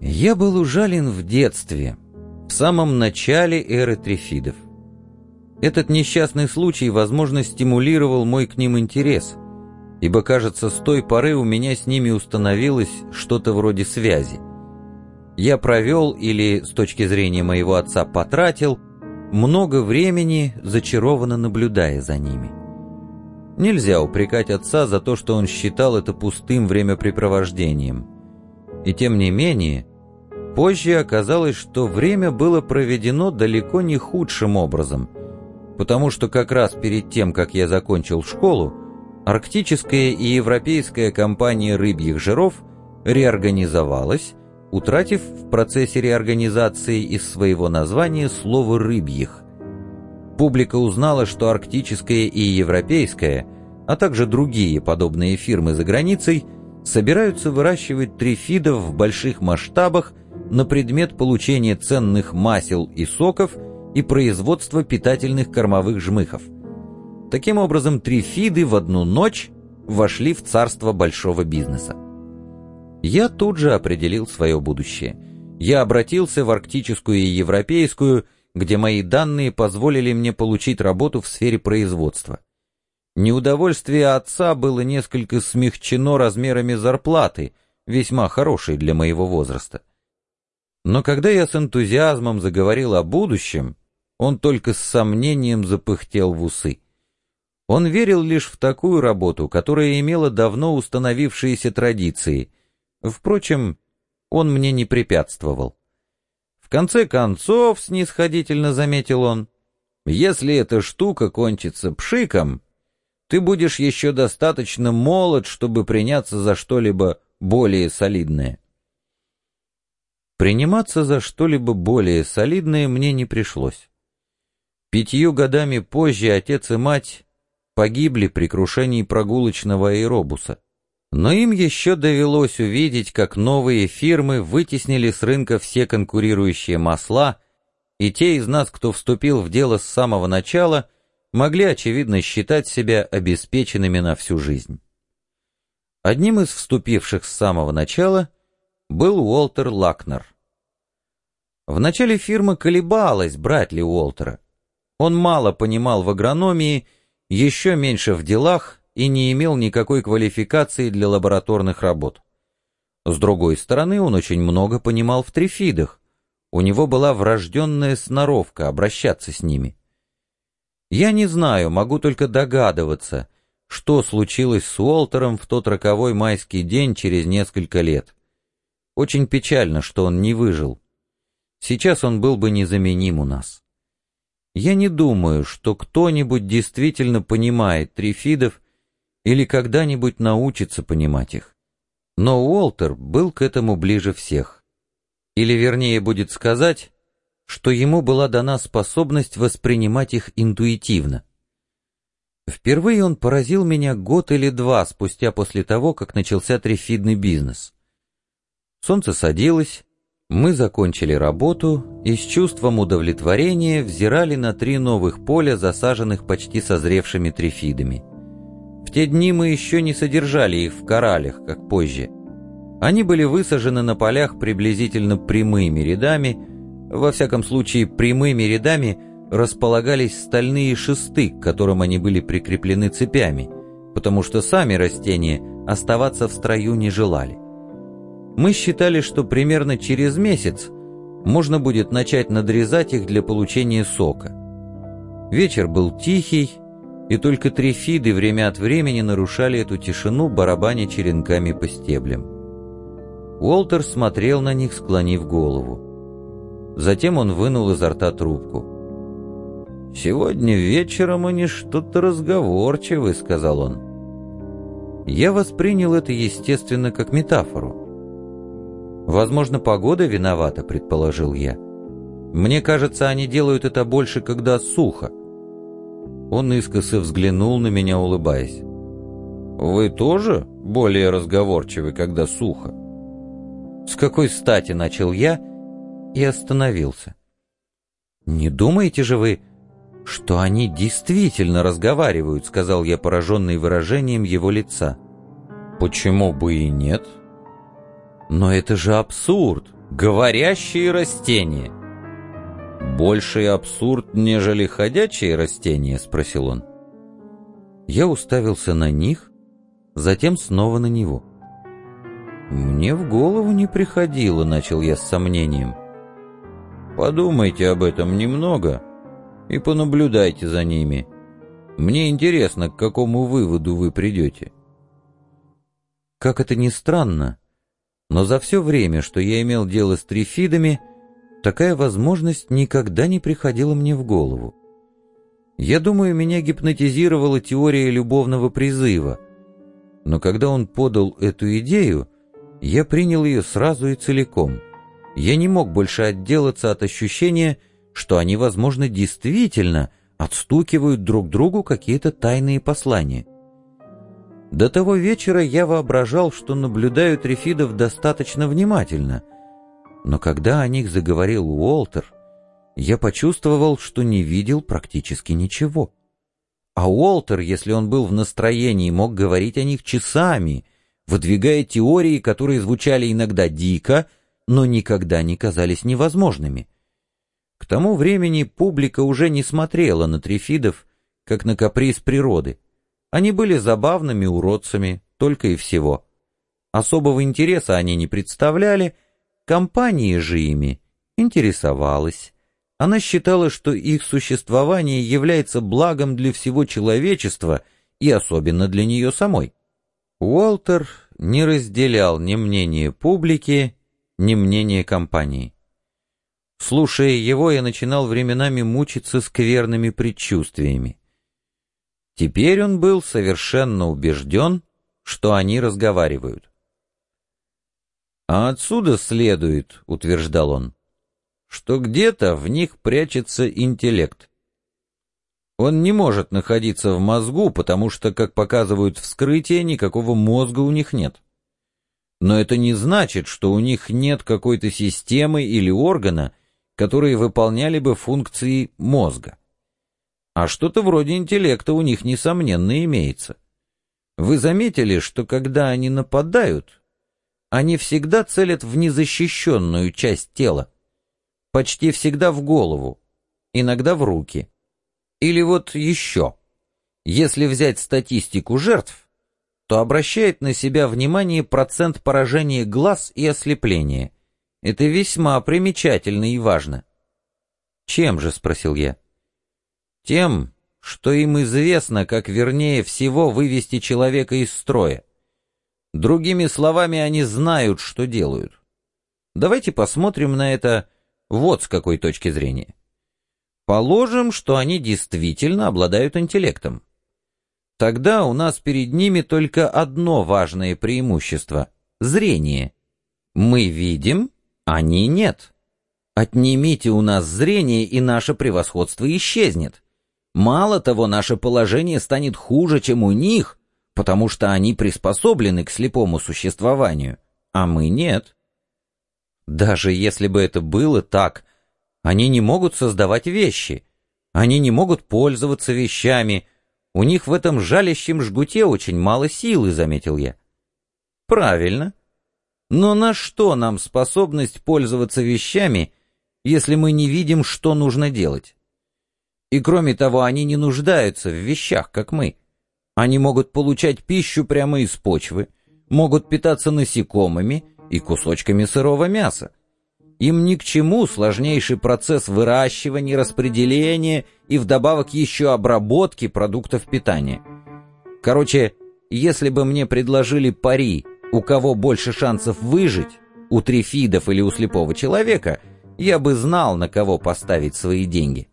Я был ужален в детстве, в самом начале эры трифидов. Этот несчастный случай, возможно, стимулировал мой к ним интерес, ибо, кажется, с той поры у меня с ними установилось что-то вроде связи. Я провел, или, с точки зрения моего отца, потратил, много времени, зачарованно наблюдая за ними. Нельзя упрекать отца за то, что он считал это пустым времяпрепровождением. И тем не менее, позже оказалось, что время было проведено далеко не худшим образом, потому что как раз перед тем, как я закончил школу, арктическая и европейская компания рыбьих жиров реорганизовалась, утратив в процессе реорганизации из своего названия слово «рыбьих». Публика узнала, что арктическая и европейская, а также другие подобные фирмы за границей, собираются выращивать трифидов в больших масштабах на предмет получения ценных масел и соков и производства питательных кормовых жмыхов. Таким образом, трифиды в одну ночь вошли в царство большого бизнеса. Я тут же определил свое будущее. Я обратился в арктическую и европейскую, где мои данные позволили мне получить работу в сфере производства. Неудовольствие отца было несколько смягчено размерами зарплаты, весьма хорошей для моего возраста. Но когда я с энтузиазмом заговорил о будущем, он только с сомнением запыхтел в усы. Он верил лишь в такую работу, которая имела давно установившиеся традиции. Впрочем, он мне не препятствовал. В конце концов, снисходительно заметил он, если эта штука кончится пшиком, ты будешь еще достаточно молод, чтобы приняться за что-либо более солидное. Приниматься за что-либо более солидное мне не пришлось. 5 годами позже отец и мать погибли при крушении прогулочного аэробуса. Но им еще довелось увидеть, как новые фирмы вытеснили с рынка все конкурирующие масла, и те из нас, кто вступил в дело с самого начала, могли, очевидно, считать себя обеспеченными на всю жизнь. Одним из вступивших с самого начала был Уолтер Лакнер. Вначале фирма колебалась, брать ли Уолтера. Он мало понимал в агрономии, еще меньше в делах, и не имел никакой квалификации для лабораторных работ. С другой стороны, он очень много понимал в трифидах. У него была врожденная сноровка обращаться с ними. Я не знаю, могу только догадываться, что случилось с Уолтером в тот роковой майский день через несколько лет. Очень печально, что он не выжил. Сейчас он был бы незаменим у нас. Я не думаю, что кто-нибудь действительно понимает трифидов или когда-нибудь научится понимать их. Но Уолтер был к этому ближе всех. Или вернее будет сказать, что ему была дана способность воспринимать их интуитивно. Впервые он поразил меня год или 2 спустя после того, как начался трифидный бизнес. Солнце садилось, мы закончили работу и с чувством удовлетворения взирали на 3 новых поля, засаженных почти созревшими трифидами. В те дни мы еще не содержали их в коралях, как позже. Они были высажены на полях приблизительно прямыми рядами, во всяком случае прямыми рядами располагались стальные шесты, к которым они были прикреплены цепями, потому что сами растения оставаться в строю не желали. Мы считали, что примерно через месяц можно будет начать надрезать их для получения сока. Вечер был тихий, и только трифиды время от времени нарушали эту тишину, барабаня черенками по стеблям. Уолтер смотрел на них, склонив голову. Затем он вынул изо рта трубку. «Сегодня вечером они что-то разговорчивы», — сказал он. Я воспринял это, естественно, как метафору. «Возможно, погода виновата», — предположил я. «Мне кажется, они делают это больше, когда сухо». Он искоса взглянул на меня, улыбаясь. «Вы тоже более разговорчивы, когда сухо?» «С какой стати?» — начал я и остановился. «Не думаете же вы, что они действительно разговаривают?» — сказал я, пораженный выражением его лица. «Почему бы и нет?» «Но это же абсурд! Говорящие растения. «Больший абсурд, нежели ходячие растения?» — спросил он. Я уставился на них, затем снова на него. «Мне в голову не приходило», — начал я с сомнением. «Подумайте об этом немного и понаблюдайте за ними. Мне интересно, к какому выводу вы придете». Как это ни странно, но за все время, что я имел дело с трифидами, такая возможность никогда не приходила мне в голову. Я думаю, меня гипнотизировала теория любовного призыва, но когда он подал эту идею, я принял ее сразу и целиком. Я не мог больше отделаться от ощущения, что они, возможно, действительно отстукивают друг другу какие-то тайные послания. До того вечера я воображал, что наблюдаю трифидов достаточно внимательно, но когда о них заговорил Уолтер, я почувствовал, что не видел практически ничего. А Уолтер, если он был в настроении, мог говорить о них часами, выдвигая теории, которые звучали иногда дико, но никогда не казались невозможными. К тому времени публика уже не смотрела на трифидов, как на каприз природы. Они были забавными уродцами, только и всего. Особого интереса они не представляли, компания же ими интересовалась. Она считала, что их существование является благом для всего человечества и особенно для нее самой. Уолтер не разделял ни мнение публики, ни мнение компании. Слушая его, я начинал временами мучиться скверными предчувствиями. Теперь он был совершенно убежден, что они разговаривают. «А отсюда следует, — утверждал он, — что где-то в них прячется интеллект. Он не может находиться в мозгу, потому что, как показывают вскрытия, никакого мозга у них нет. Но это не значит, что у них нет какой-то системы или органа, которые выполняли бы функции мозга. А что-то вроде интеллекта у них, несомненно, имеется. Вы заметили, что когда они нападают, они всегда целят в незащищенную часть тела, почти всегда в голову, иногда в руки. Или вот еще, если взять статистику жертв, то обращает на себя внимание процент поражения глаз и ослепления. Это весьма примечательно и важно. «Чем же?» — спросил я. «Тем, что им известно, как вернее всего вывести человека из строя. Другими словами, они знают, что делают. Давайте посмотрим на это вот с какой точки зрения. Положим, что они действительно обладают интеллектом. Тогда у нас перед ними только одно важное преимущество — зрение. Мы видим, они нет. Отнимите у нас зрение, и наше превосходство исчезнет. Мало того, наше положение станет хуже, чем у них, потому что они приспособлены к слепому существованию, а мы нет. Даже если бы это было так, они не могут создавать вещи, они не могут пользоваться вещами, у них в этом жалящем жгуте очень мало силы», — заметил я. «Правильно. Но на что нам способность пользоваться вещами, если мы не видим, что нужно делать? И кроме того, они не нуждаются в вещах, как мы. Они могут получать пищу прямо из почвы, могут питаться насекомыми и кусочками сырого мяса. Им ни к чему сложнейший процесс выращивания, распределения и вдобавок еще обработки продуктов питания. Короче, если бы мне предложили пари, у кого больше шансов выжить, у трифидов или у слепого человека, я бы знал, на кого поставить свои деньги».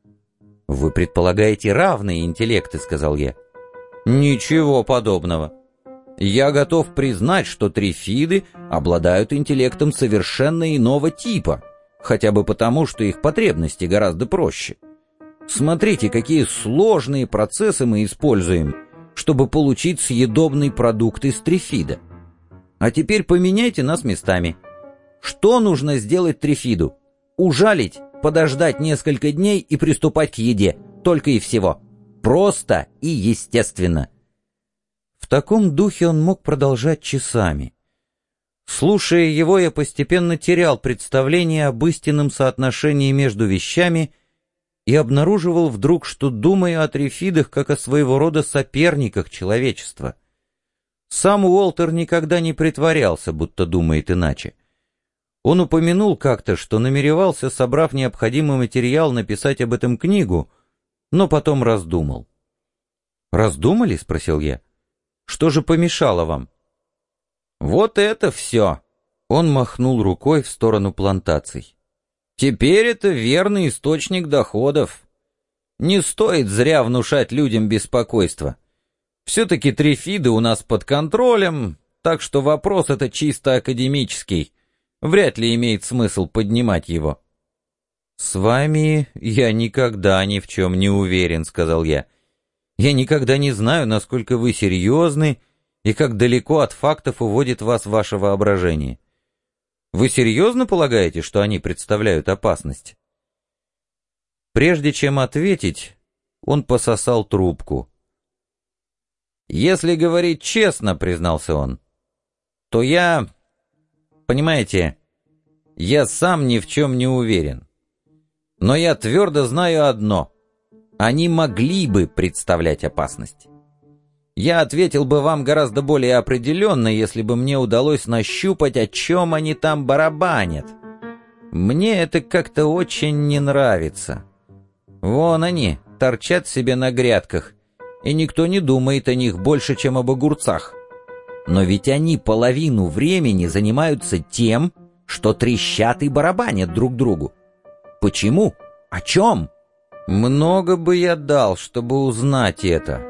«Вы предполагаете равные интеллекты», — сказал я. «Ничего подобного. Я готов признать, что трифиды обладают интеллектом совершенно иного типа, хотя бы потому, что их потребности гораздо проще. Смотрите, какие сложные процессы мы используем, чтобы получить съедобный продукт из трифида. А теперь поменяйте нас местами. Что нужно сделать трифиду? Ужалить, подождать несколько дней и приступать к еде. Только и всего. Просто и естественно». В таком духе он мог продолжать часами. Слушая его, я постепенно терял представление об истинном соотношении между вещами и обнаруживал вдруг, что думаю о трифидах как о своего рода соперниках человечества. Сам Уолтер никогда не притворялся, будто думает иначе. Он упомянул как-то, что намеревался, собрав необходимый материал, написать об этом книгу, но потом раздумал. «Раздумали?» — спросил я. «Что же помешало вам?» «Вот это все!» — он махнул рукой в сторону плантаций. «Теперь это верный источник доходов. Не стоит зря внушать людям беспокойство. Все-таки трифиды у нас под контролем, так что вопрос это чисто академический. Вряд ли имеет смысл поднимать его». «С вами я никогда ни в чем не уверен», — сказал я. «Я никогда не знаю, насколько вы серьезны и как далеко от фактов уводит вас ваше воображение. Вы серьезно полагаете, что они представляют опасность?» Прежде чем ответить, он пососал трубку. «Если говорить честно, — признался он, — то я... Понимаете, я сам ни в чем не уверен. Но я твердо знаю одно. Они могли бы представлять опасность. Я ответил бы вам гораздо более определенно, если бы мне удалось нащупать, о чем они там барабанят. Мне это как-то очень не нравится. Вон они, торчат себе на грядках, и никто не думает о них больше, чем об огурцах. Но ведь они половину времени занимаются тем, что трещат и барабанят друг другу. Почему? О чем? Много бы я дал, чтобы узнать это.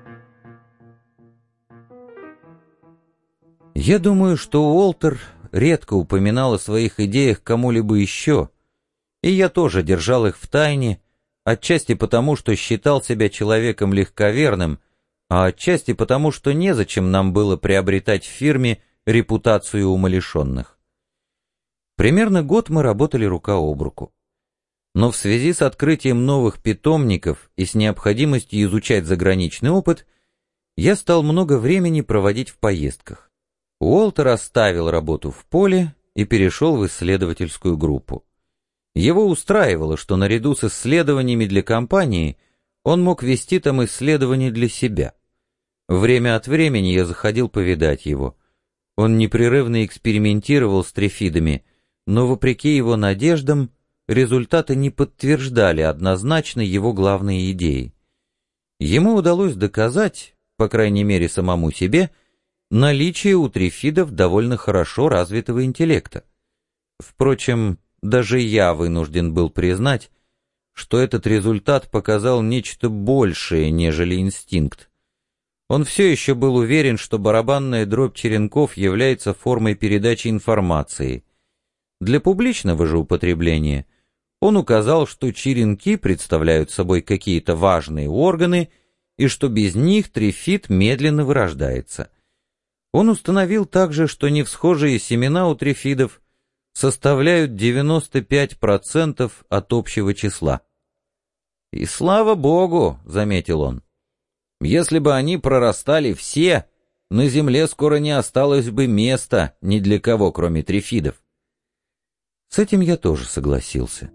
Я думаю, что Уолтер редко упоминал о своих идеях кому-либо еще, и я тоже держал их в тайне, отчасти потому, что считал себя человеком легковерным, а отчасти потому, что незачем нам было приобретать в фирме репутацию умалишенных. Примерно год мы работали рука об руку. Но в связи с открытием новых питомников и с необходимостью изучать заграничный опыт, я стал много времени проводить в поездках. Уолтер оставил работу в поле и перешел в исследовательскую группу. Его устраивало, что наряду с исследованиями для компании он мог вести там исследования для себя. Время от времени я заходил повидать его. Он непрерывно экспериментировал с трифидами, но, вопреки его надеждам, результаты не подтверждали однозначно его главные идеи. Ему удалось доказать, по крайней мере самому себе, наличие у трифидов довольно хорошо развитого интеллекта. Впрочем, даже я вынужден был признать, что этот результат показал нечто большее, нежели инстинкт. Он все еще был уверен, что барабанная дробь черенков является формой передачи информации. Для публичного же употребления он указал, что черенки представляют собой какие-то важные органы и что без них трифид медленно вырождается. Он установил также, что невсхожие семена у трифидов составляют 95% от общего числа. «И слава Богу», — заметил он, — «если бы они прорастали все, на земле скоро не осталось бы места ни для кого, кроме трифидов». С этим я тоже согласился.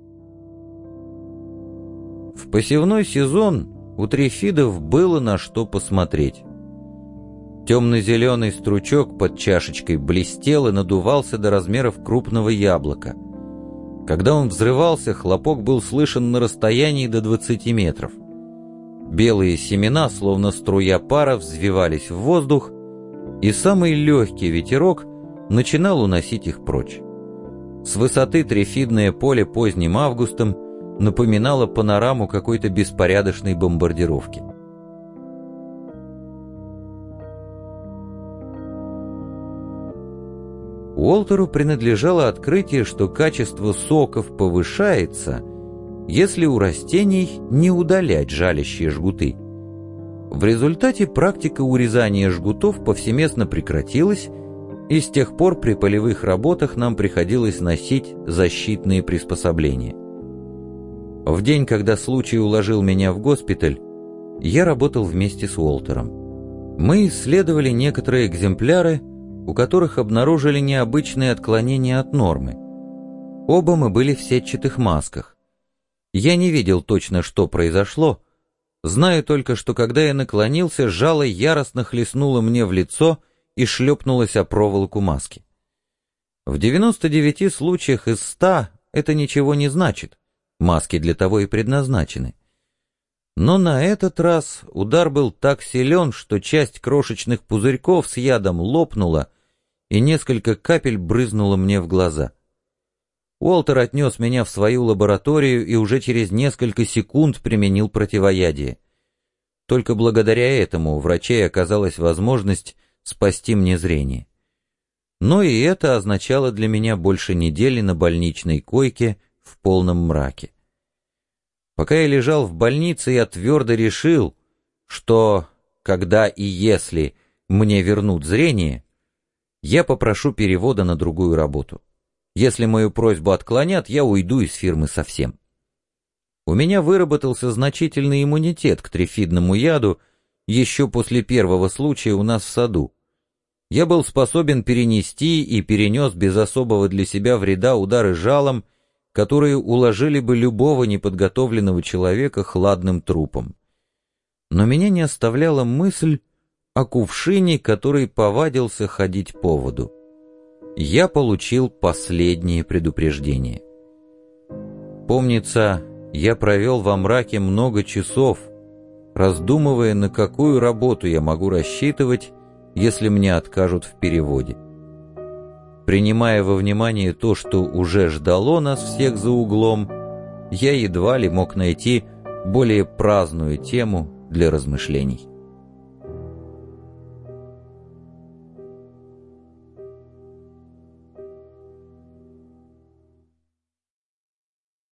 В посевной сезон у трифидов было на что посмотреть. Темно-зеленый стручок под чашечкой блестел и надувался до размеров крупного яблока. Когда он взрывался, хлопок был слышен на расстоянии до 20 метров. Белые семена, словно струя пара, взвивались в воздух, и самый легкий ветерок начинал уносить их прочь. С высоты трифидное поле поздним августом напоминало панораму какой-то беспорядочной бомбардировки. Уолтеру принадлежало открытие, что качество соков повышается, если у растений не удалять жалящие жгуты. В результате практика урезания жгутов повсеместно прекратилась, и с тех пор при полевых работах нам приходилось носить защитные приспособления. В день, когда случай уложил меня в госпиталь, я работал вместе с Уолтером. Мы исследовали некоторые экземпляры, у которых обнаружили необычные отклонения от нормы. Оба мы были в сетчатых масках. Я не видел точно, что произошло, знаю только, что когда я наклонился, жало яростно хлестнуло мне в лицо и шлепнулось о проволоку маски. В 99 случаях из 100 это ничего не значит, маски для того и предназначены. Но на этот раз удар был так силен, что часть крошечных пузырьков с ядом лопнула, и несколько капель брызнуло мне в глаза. Уолтер отнес меня в свою лабораторию и уже через несколько секунд применил противоядие. Только благодаря этому у врачей оказалась возможность спасти мне зрение. Но и это означало для меня больше недели на больничной койке в полном мраке. Пока я лежал в больнице, я твердо решил, что, когда и если мне вернут зрение, я попрошу перевода на другую работу. Если мою просьбу отклонят, я уйду из фирмы совсем. У меня выработался значительный иммунитет к трифидному яду еще после первого случая у нас в саду. Я был способен перенести и перенес без особого для себя вреда удары жалом, которые уложили бы любого неподготовленного человека хладным трупом. Но меня не оставляла мысль о кувшине, который повадился ходить по воду. Я получил последнее предупреждение. Помнится, я провел во мраке много часов, раздумывая, на какую работу я могу рассчитывать, если мне откажут в переводе. Принимая во внимание то, что уже ждало нас всех за углом, я едва ли мог найти более праздную тему для размышлений.